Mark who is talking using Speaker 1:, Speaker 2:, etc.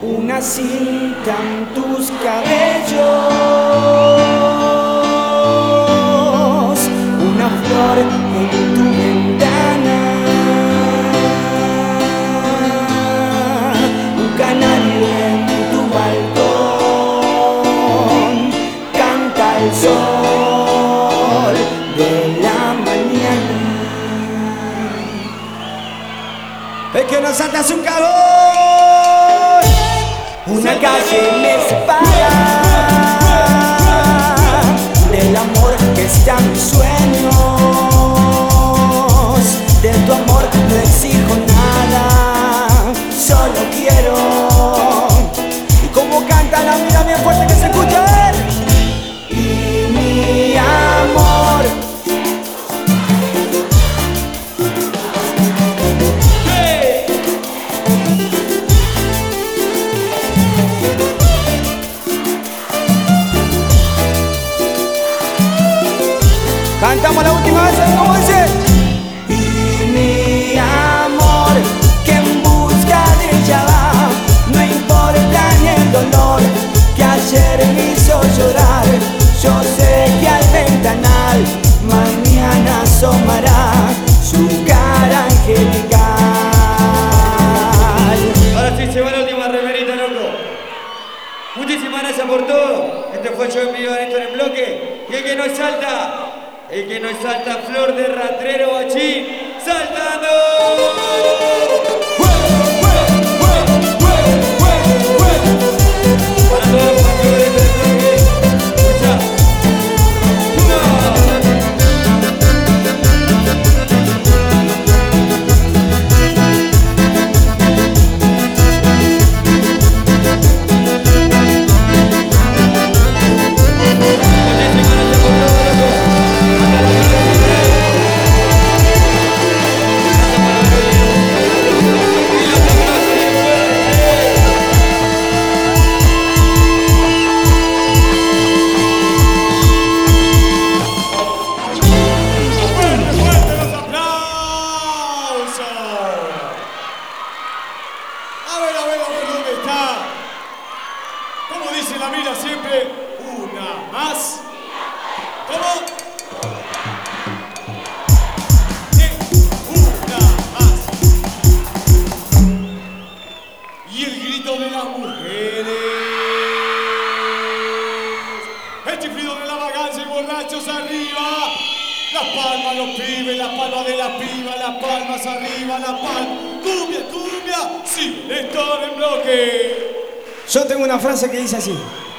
Speaker 1: Una cinta en tus cabellos, una flor en tu ventana, un canario en tu balcón, canta el sol de la mañana. Es que nos saltas un cagón. Una calle me separa del amor que está en mis sueños. De tu amor no exijo nada, solo quiero. Y como canta la mira bien fuerte que se escucha. Y mi amor, cantamos la última vez, ¿cómo dice? Y mi amor, que en busca de ella va, no importa ni el dolor que ayer me hizo llorar. Yo sé que al ventanal mañana asomará su cara angelical.
Speaker 2: Ahora sí se va la última remerita, loco. Muchísimas gracias por todo. Este fue el show en vivo de Néstor en Bloque. Y el que no salta, Flor de Ratrero Bachín, saltando. Para todos los jugadores del bloque, escucha.
Speaker 1: Yo tengo una frase que dice así: